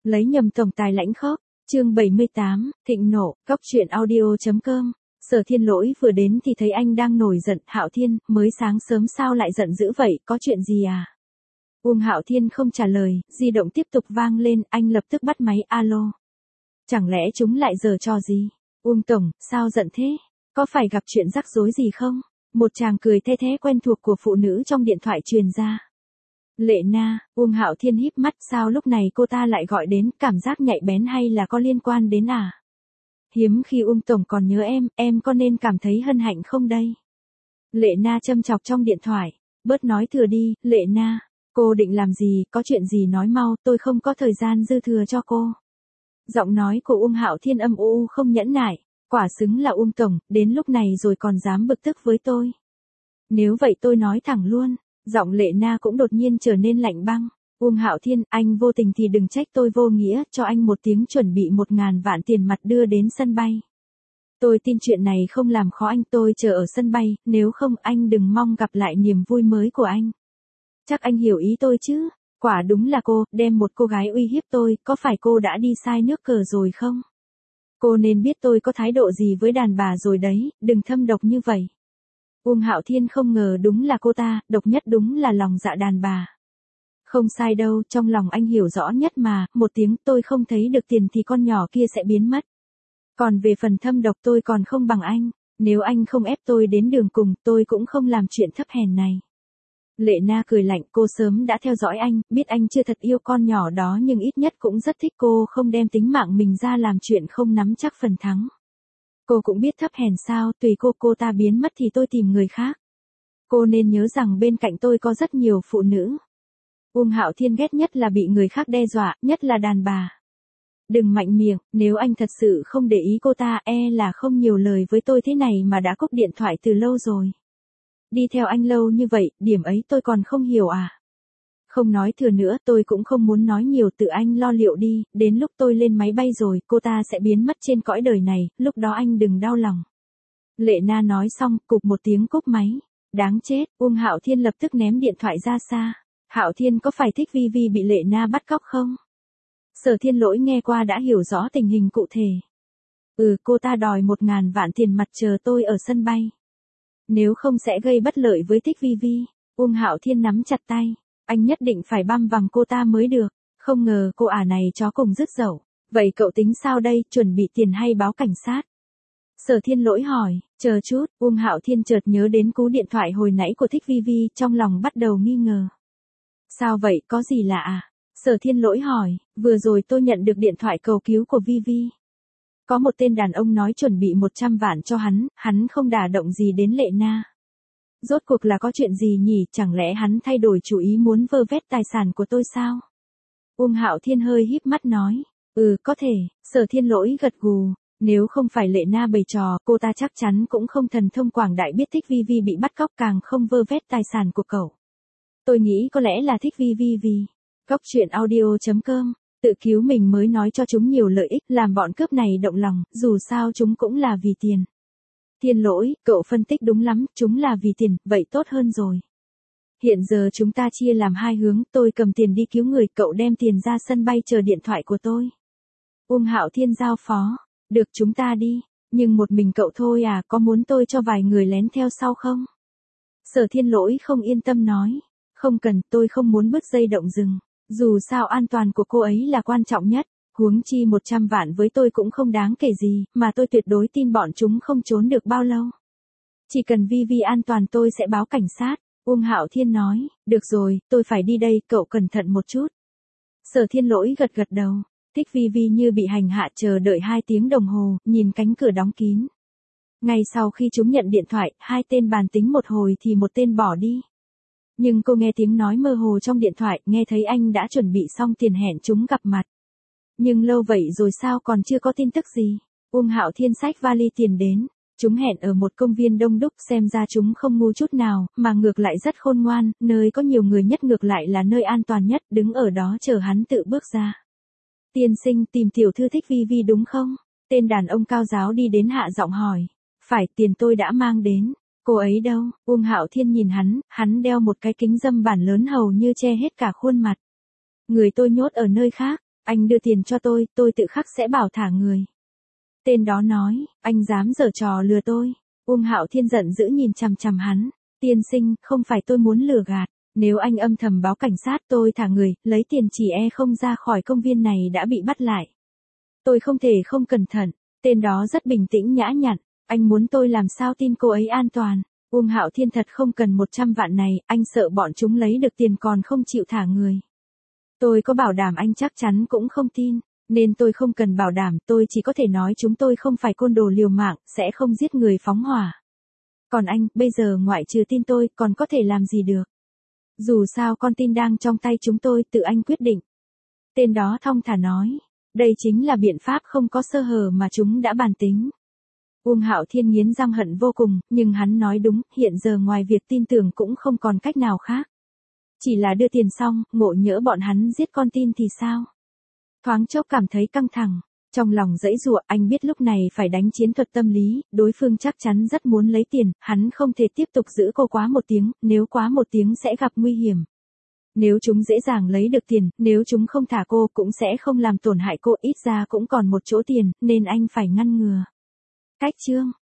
Lấy nhầm tổng tài lãnh khốc, chương 78, thịnh nộ, góc truyện audio.com. Sở Thiên Lỗi vừa đến thì thấy anh đang nổi giận. Hạo Thiên, mới sáng sớm sao lại giận dữ vậy, có chuyện gì à? Uông Hạo Thiên không trả lời, di động tiếp tục vang lên, anh lập tức bắt máy. Alo. Chẳng lẽ chúng lại giở trò gì? Uông tổng, sao giận thế? Có phải gặp chuyện rắc rối gì không? Một chàng cười the thé quen thuộc của phụ nữ trong điện thoại truyền ra. Lệ Na, Uông Hạo Thiên híp mắt, sao lúc này cô ta lại gọi đến, cảm giác nhạy bén hay là có liên quan đến à? Hiếm khi Uông tổng còn nhớ em có nên cảm thấy hân hạnh không đây? Lệ Na châm chọc trong điện thoại, bớt nói thừa đi. Lệ Na, cô định làm gì, có chuyện gì nói mau, tôi không có thời gian dư thừa cho cô. Giọng nói của Uông Hạo Thiên âm u không nhẫn nại, quả xứng là Uông tổng, đến lúc này rồi còn dám bực tức với tôi. Nếu vậy tôi nói thẳng luôn. Giọng Lệ Na cũng đột nhiên trở nên lạnh băng. Uông Hạo Thiên, anh vô tình thì đừng trách tôi vô nghĩa, cho anh một tiếng chuẩn bị 1.000 vạn tiền mặt đưa đến sân bay. Tôi tin chuyện này không làm khó anh, tôi chờ ở sân bay, nếu không anh đừng mong gặp lại niềm vui mới của anh. Chắc anh hiểu ý tôi chứ, quả đúng là cô, đem một cô gái uy hiếp tôi, có phải cô đã đi sai nước cờ rồi không? Cô nên biết tôi có thái độ gì với đàn bà rồi đấy, đừng thâm độc như vậy. Uông Hạo Thiên không ngờ đúng là cô ta, độc nhất đúng là lòng dạ đàn bà. Không sai đâu, trong lòng anh hiểu rõ nhất mà, một tiếng tôi không thấy được tiền thì con nhỏ kia sẽ biến mất. Còn về phần thâm độc tôi còn không bằng anh, nếu anh không ép tôi đến đường cùng tôi cũng không làm chuyện thấp hèn này. Lệ Na cười lạnh, cô sớm đã theo dõi anh, biết anh chưa thật yêu con nhỏ đó nhưng ít nhất cũng rất thích cô, không đem tính mạng mình ra làm chuyện không nắm chắc phần thắng. Cô cũng biết thấp hèn sao, tùy cô ta biến mất thì tôi tìm người khác. Cô nên nhớ rằng bên cạnh tôi có rất nhiều phụ nữ. Uông Hạo Thiên ghét nhất là bị người khác đe dọa, nhất là đàn bà. Đừng mạnh miệng, nếu anh thật sự không để ý cô ta là không nhiều lời với tôi thế này mà đã cúp điện thoại từ lâu rồi. Đi theo anh lâu như vậy, điểm ấy tôi còn không hiểu à? Không nói thừa nữa, tôi cũng không muốn nói nhiều, tự anh lo liệu đi, đến lúc tôi lên máy bay rồi, cô ta sẽ biến mất trên cõi đời này, lúc đó anh đừng đau lòng. Lệ Na nói xong, cục một tiếng cúp máy. Đáng chết, Uông Hạo Thiên lập tức ném điện thoại ra xa. Hạo Thiên có phải thích Vi Vi bị Lệ Na bắt cóc không? Sở Thiên Lỗi nghe qua đã hiểu rõ tình hình cụ thể. Cô ta đòi 1.000 vạn tiền mặt chờ tôi ở sân bay. Nếu không sẽ gây bất lợi với thích Vi Vi. Uông Hạo Thiên nắm chặt tay. Anh nhất định phải băm vằm cô ta mới được. Không ngờ cô ả này chó cùng dứt dậu. Vậy cậu tính sao đây, chuẩn bị tiền hay báo cảnh sát? Sở Thiên Lỗi hỏi, chờ chút, Uông Hạo Thiên chợt nhớ đến cú điện thoại hồi nãy của thích Vi Vi, trong lòng bắt đầu nghi ngờ. Sao vậy, có gì lạ à? Sở Thiên Lỗi hỏi, vừa rồi tôi nhận được điện thoại cầu cứu của Vi Vi. Có một tên đàn ông nói chuẩn bị 100 vạn cho hắn không đả động gì đến Lệ Na. Rốt cuộc là có chuyện gì nhỉ, chẳng lẽ hắn thay đổi chủ ý muốn vơ vét tài sản của tôi sao? Uông Hạo Thiên hơi híp mắt nói, có thể. Sở Thiên Lỗi gật gù, nếu không phải Lệ Na bày trò, cô ta chắc chắn cũng không thần thông quảng đại biết thích Vi Vi bị bắt cóc, càng không vơ vét tài sản của cậu. Tôi nghĩ có lẽ là thích Vi Vi vì góc truyện audio.com, tự cứu mình mới nói cho chúng nhiều lợi ích, làm bọn cướp này động lòng, dù sao chúng cũng là vì tiền. Thiên Lỗi, cậu phân tích đúng lắm, chúng là vì tiền, vậy tốt hơn rồi. Hiện giờ chúng ta chia làm hai hướng, tôi cầm tiền đi cứu người, cậu đem tiền ra sân bay chờ điện thoại của tôi. Uông Hạo Thiên giao phó, được chúng ta đi, nhưng một mình cậu thôi à, có muốn tôi cho vài người lén theo sau không? Sở Thiên Lỗi không yên tâm nói, không cần, tôi không muốn bứt dây động rừng, dù sao an toàn của cô ấy là quan trọng nhất, huống chi 100 vạn với tôi cũng không đáng kể gì, mà tôi tuyệt đối tin bọn chúng không trốn được bao lâu. Chỉ cần Vi Vi an toàn tôi sẽ báo cảnh sát, Uông Hạo Thiên nói, được rồi, tôi phải đi đây, cậu cẩn thận một chút. Sở Thiên Lỗi gật gật đầu, thích Vi Vi như bị hành hạ chờ đợi 2 tiếng đồng hồ, nhìn cánh cửa đóng kín. Ngay sau khi chúng nhận điện thoại, 2 tên bàn tính một hồi thì một tên bỏ đi. Nhưng cô nghe tiếng nói mơ hồ trong điện thoại, nghe thấy anh đã chuẩn bị xong tiền hẹn chúng gặp mặt. Nhưng lâu vậy rồi sao còn chưa có tin tức gì? Uông Hạo Thiên xách vali tiền đến. Chúng hẹn ở một công viên đông đúc, xem ra chúng không ngu chút nào, mà ngược lại rất khôn ngoan, nơi có nhiều người nhất ngược lại là nơi an toàn nhất, đứng ở đó chờ hắn tự bước ra. Tiên sinh, tìm tiểu thư thích Vi Vi đúng không? Tên đàn ông cao giáo đi đến hạ giọng hỏi. Phải, tiền tôi đã mang đến. Cô ấy đâu? Uông Hạo Thiên nhìn hắn đeo một cái kính râm bản lớn hầu như che hết cả khuôn mặt. Người tôi nhốt ở nơi khác. Anh đưa tiền cho tôi tự khắc sẽ bảo thả người. Tên đó nói, anh dám giở trò lừa tôi. Uông Hạo Thiên giận dữ nhìn chằm chằm hắn. Tiên sinh, không phải tôi muốn lừa gạt. Nếu anh âm thầm báo cảnh sát tôi thả người, lấy tiền chỉ e không ra khỏi công viên này đã bị bắt lại. Tôi không thể không cẩn thận. Tên đó rất bình tĩnh nhã nhặn. Anh muốn tôi làm sao tin cô ấy an toàn. Uông Hạo Thiên thật không cần 100 vạn này, anh sợ bọn chúng lấy được tiền còn không chịu thả người. Tôi có bảo đảm anh chắc chắn cũng không tin, nên tôi không cần bảo đảm, tôi chỉ có thể nói chúng tôi không phải côn đồ liều mạng, sẽ không giết người phóng hỏa. Còn anh, bây giờ ngoại trừ tin tôi, còn có thể làm gì được? Dù sao con tin đang trong tay chúng tôi, tự anh quyết định. Tên đó thong thả nói, đây chính là biện pháp không có sơ hở mà chúng đã bàn tính. Uông Hạo Thiên nghiến răng hận vô cùng, nhưng hắn nói đúng, hiện giờ ngoài việc tin tưởng cũng không còn cách nào khác. Chỉ là đưa tiền xong, ngộ nhỡ bọn hắn giết con tin thì sao? Thoáng chốc cảm thấy căng thẳng, trong lòng giãy giụa, anh biết lúc này phải đánh chiến thuật tâm lý, đối phương chắc chắn rất muốn lấy tiền, hắn không thể tiếp tục giữ cô quá một tiếng, nếu quá một tiếng sẽ gặp nguy hiểm. Nếu chúng dễ dàng lấy được tiền, nếu chúng không thả cô cũng sẽ không làm tổn hại cô, ít ra cũng còn một chỗ tiền, nên anh phải ngăn ngừa. Cách chương